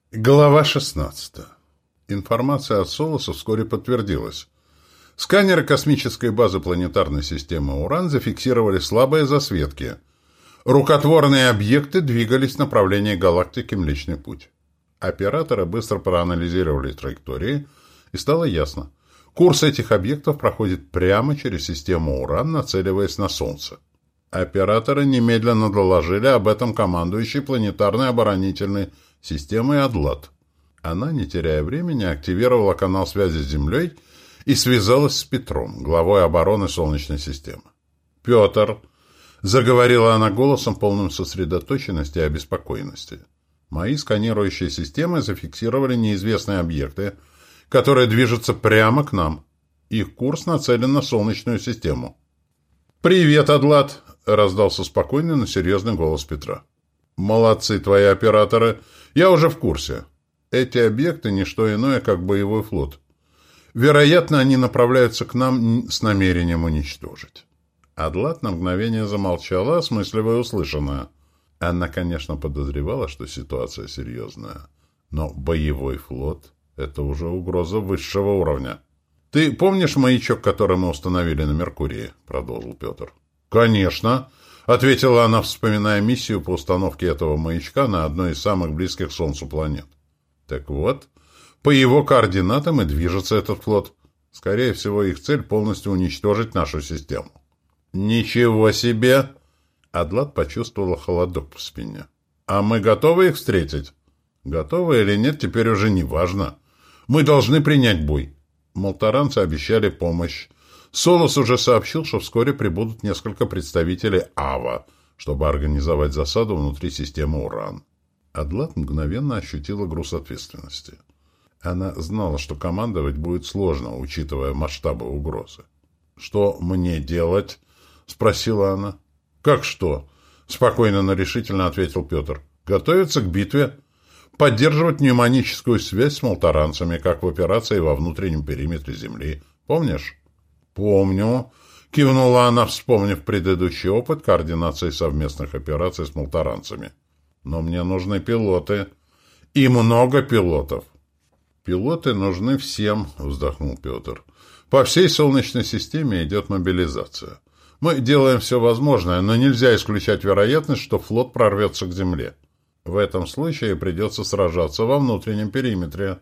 Глава 16. Информация от Солоса вскоре подтвердилась. Сканеры космической базы планетарной системы Уран зафиксировали слабые засветки. Рукотворные объекты двигались в направлении галактики Млечный Путь. Операторы быстро проанализировали траектории, и стало ясно. Курс этих объектов проходит прямо через систему Уран, нацеливаясь на Солнце. Операторы немедленно доложили об этом командующей планетарной оборонительной системой Адлат. Она, не теряя времени, активировала канал связи с Землей и связалась с Петром, главой обороны Солнечной системы. «Петр», — заговорила она голосом, полным сосредоточенности и обеспокоенности, — «мои сканирующие системы зафиксировали неизвестные объекты, которые движутся прямо к нам. Их курс нацелен на Солнечную систему». «Привет, Адлат», — раздался спокойный, но серьезный голос Петра. «Молодцы твои операторы. Я уже в курсе. Эти объекты — не что иное, как боевой флот. Вероятно, они направляются к нам с намерением уничтожить». Адлат на мгновение замолчала, осмысливая услышанное. Она, конечно, подозревала, что ситуация серьезная. Но боевой флот — это уже угроза высшего уровня. «Ты помнишь маячок, который мы установили на Меркурии?» — продолжил Петр. «Конечно», — ответила она, вспоминая миссию по установке этого маячка на одной из самых близких к Солнцу планет. «Так вот, по его координатам и движется этот флот. Скорее всего, их цель — полностью уничтожить нашу систему». «Ничего себе!» Адлат почувствовала холодок по спине. «А мы готовы их встретить?» «Готовы или нет, теперь уже не важно. Мы должны принять бой». Молтаранцы обещали помощь. Солос уже сообщил, что вскоре прибудут несколько представителей АВА, чтобы организовать засаду внутри системы Уран. Адлат мгновенно ощутила груз ответственности. Она знала, что командовать будет сложно, учитывая масштабы угрозы. «Что мне делать?» — спросила она. «Как что?» — спокойно, но решительно ответил Петр. «Готовиться к битве. Поддерживать пневмоническую связь с молтаранцами, как в операции во внутреннем периметре Земли. Помнишь?» «Помню», — кивнула она, вспомнив предыдущий опыт координации совместных операций с молтаранцами. «Но мне нужны пилоты. И много пилотов». «Пилоты нужны всем», — вздохнул Петр. «По всей Солнечной системе идет мобилизация. Мы делаем все возможное, но нельзя исключать вероятность, что флот прорвется к Земле. В этом случае придется сражаться во внутреннем периметре.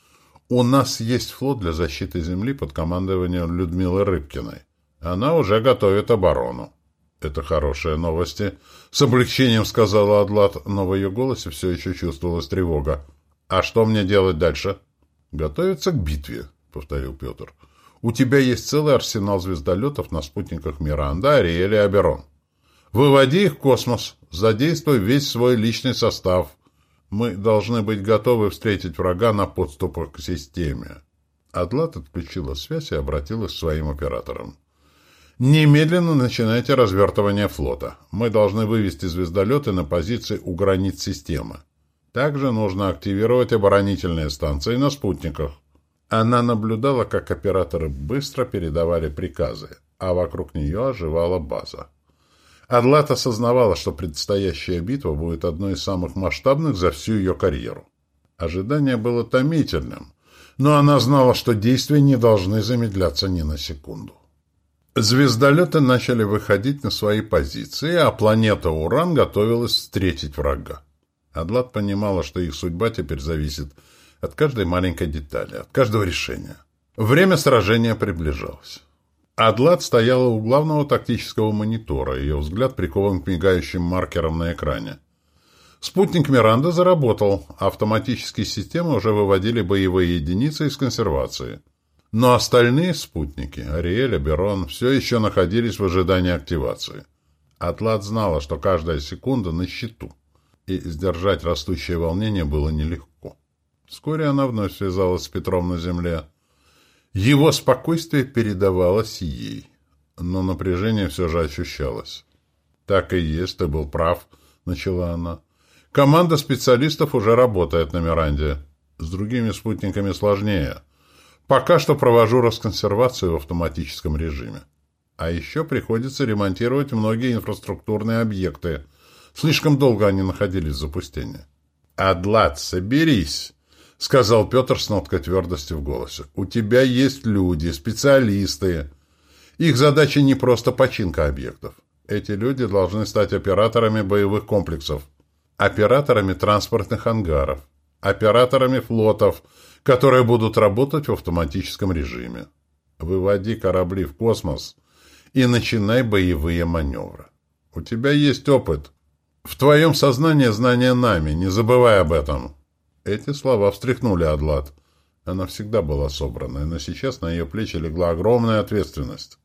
У нас есть флот для защиты Земли под командованием Людмилы Рыбкиной. Она уже готовит оборону». «Это хорошие новости», — с облегчением сказала Адлат, но в ее голосе все еще чувствовалась тревога. «А что мне делать дальше?» «Готовиться к битве», — повторил Петр. «У тебя есть целый арсенал звездолетов на спутниках Миранда, Ариэль и Оберон. Выводи их в космос, задействуй весь свой личный состав. Мы должны быть готовы встретить врага на подступах к системе». Адлат отключила связь и обратилась к своим операторам. «Немедленно начинайте развертывание флота. Мы должны вывести звездолеты на позиции у границ системы. Также нужно активировать оборонительные станции на спутниках». Она наблюдала, как операторы быстро передавали приказы, а вокруг нее оживала база. Адлат осознавала, что предстоящая битва будет одной из самых масштабных за всю ее карьеру. Ожидание было томительным, но она знала, что действия не должны замедляться ни на секунду. Звездолеты начали выходить на свои позиции, а планета Уран готовилась встретить врага. Адлат понимала, что их судьба теперь зависит от каждой маленькой детали, от каждого решения. Время сражения приближалось. Адлат стояла у главного тактического монитора, ее взгляд прикован к мигающим маркерам на экране. Спутник Миранда заработал, автоматические системы уже выводили боевые единицы из консервации. Но остальные спутники, Ариэль, Оберон, все еще находились в ожидании активации. Атлат знала, что каждая секунда на счету, и сдержать растущее волнение было нелегко. Вскоре она вновь связалась с Петром на земле. Его спокойствие передавалось ей, но напряжение все же ощущалось. «Так и есть, ты был прав», — начала она. «Команда специалистов уже работает на Миранде. С другими спутниками сложнее. Пока что провожу расконсервацию в автоматическом режиме. А еще приходится ремонтировать многие инфраструктурные объекты. Слишком долго они находились в запустении». «Адлат, соберись», — сказал Петр с ноткой твердости в голосе. «У тебя есть люди, специалисты. Их задача не просто починка объектов. Эти люди должны стать операторами боевых комплексов, операторами транспортных ангаров, операторами флотов, которые будут работать в автоматическом режиме. Выводи корабли в космос и начинай боевые маневры. У тебя есть опыт. В твоем сознании знания нами, не забывай об этом». Эти слова встряхнули Адлат. Она всегда была собранной, но сейчас на ее плечи легла огромная ответственность.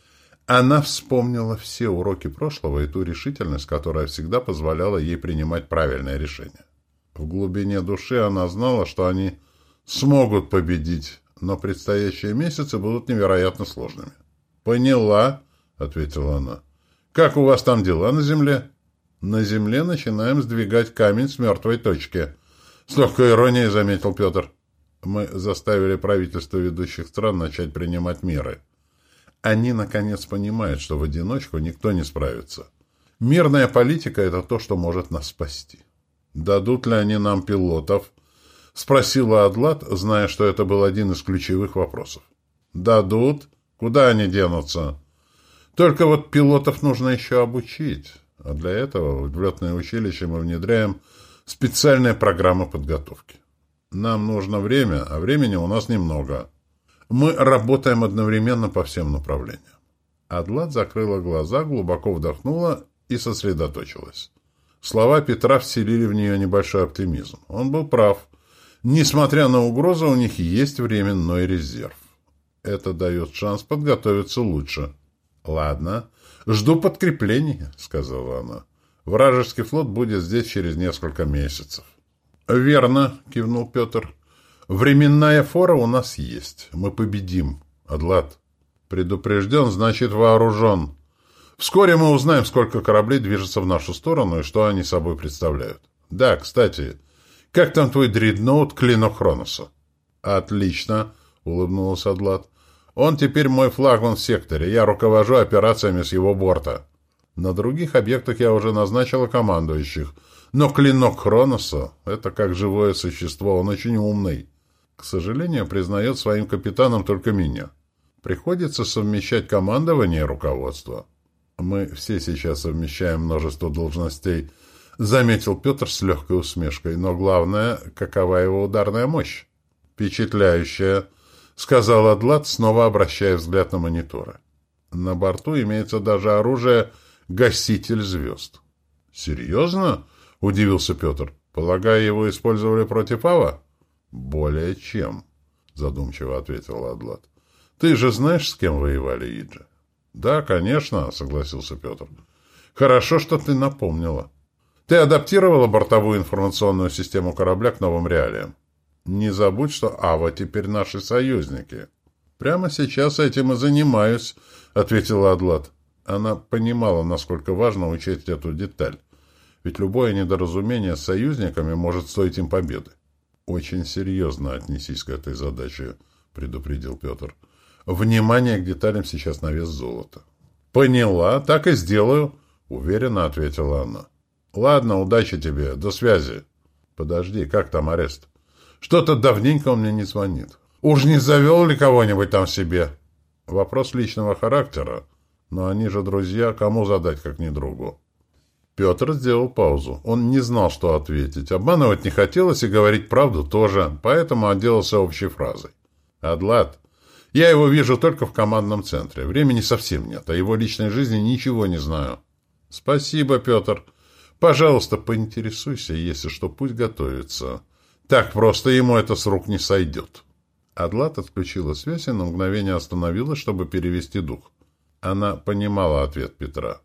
Она вспомнила все уроки прошлого и ту решительность, которая всегда позволяла ей принимать правильные решения. В глубине души она знала, что они смогут победить, но предстоящие месяцы будут невероятно сложными. «Поняла», — ответила она. «Как у вас там дела на Земле?» «На Земле начинаем сдвигать камень с мертвой точки», — с легкой иронией заметил Петр. «Мы заставили правительства ведущих стран начать принимать меры. Они, наконец, понимают, что в одиночку никто не справится. Мирная политика — это то, что может нас спасти». «Дадут ли они нам пилотов?» — спросила Адлат, зная, что это был один из ключевых вопросов. «Дадут? Куда они денутся? Только вот пилотов нужно еще обучить, а для этого в летное училище мы внедряем специальные программы подготовки. Нам нужно время, а времени у нас немного. Мы работаем одновременно по всем направлениям». Адлат закрыла глаза, глубоко вдохнула и сосредоточилась. Слова Петра вселили в нее небольшой оптимизм. Он был прав. Несмотря на угрозу, у них есть временной резерв. Это дает шанс подготовиться лучше. «Ладно, жду подкрепления», — сказала она. «Вражеский флот будет здесь через несколько месяцев». «Верно», — кивнул Петр. «Временная фора у нас есть. Мы победим. Адлат. Предупрежден, значит вооружен. Вскоре мы узнаем, сколько кораблей движется в нашу сторону и что они собой представляют. Да, кстати, как там твой дредноут Клинок Хроноса?» «Отлично», — улыбнулся Адлат. «Он теперь мой флагман в секторе. Я руковожу операциями с его борта. На других объектах я уже назначила командующих. Но Клинок Хроноса — это как живое существо. Он очень умный. К сожалению, признает своим капитаном только меня. Приходится совмещать командование и руководство». «Мы все сейчас совмещаем множество должностей», — заметил Петр с легкой усмешкой. «Но главное, какова его ударная мощь?» «Впечатляющая», — сказал Адлат, снова обращая взгляд на мониторы. «На борту имеется даже оружие «Гаситель звезд». «Серьезно?» — удивился Петр. «Полагаю, его использовали против Ава?» «Более чем», — задумчиво ответил Адлат. «Ты же знаешь, с кем воевали Иджи?» «Да, конечно», — согласился Петр. «Хорошо, что ты напомнила. Ты адаптировала бортовую информационную систему корабля к новым реалиям. Не забудь, что Ава теперь наши союзники». «Прямо сейчас этим и занимаюсь», — ответила Адлат. Она понимала, насколько важно учесть эту деталь. Ведь любое недоразумение с союзниками может стоить им победы. «Очень серьезно отнесись к этой задаче», — предупредил Петр. «Внимание к деталям сейчас на вес золота». «Поняла, так и сделаю», — уверенно ответила она. «Ладно, удачи тебе, до связи». «Подожди, как там арест?» «Что-то давненько он мне не звонит. Уж не завел ли кого-нибудь там себе?» «Вопрос личного характера. Но они же друзья, кому задать, как не другу?» Петр сделал паузу. Он не знал, что ответить. Обманывать не хотелось и говорить правду тоже, поэтому отделался общей фразой. «Адлат, я его вижу только в командном центре. Времени совсем нет, о его личной жизни ничего не знаю». «Спасибо, Петр. Пожалуйста, поинтересуйся, если что, пусть готовится. Так просто ему это с рук не сойдет». Адлат отключила связь и на мгновение остановилась, чтобы перевести дух. Она понимала ответ Петра.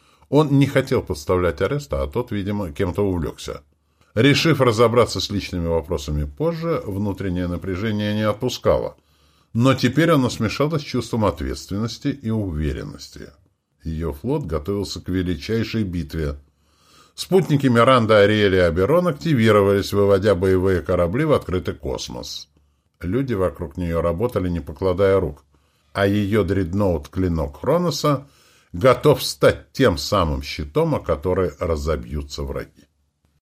Он не хотел подставлять ареста, а тот, видимо, кем-то увлекся. Решив разобраться с личными вопросами позже, внутреннее напряжение не отпускало. Но теперь оно смешалось с чувством ответственности и уверенности. Ее флот готовился к величайшей битве. Спутники Миранда, Ариэль и Аберон активировались, выводя боевые корабли в открытый космос. Люди вокруг нее работали, не покладая рук. А ее дредноут Клинок Хроноса готов стать тем самым щитом, о который разобьются враги.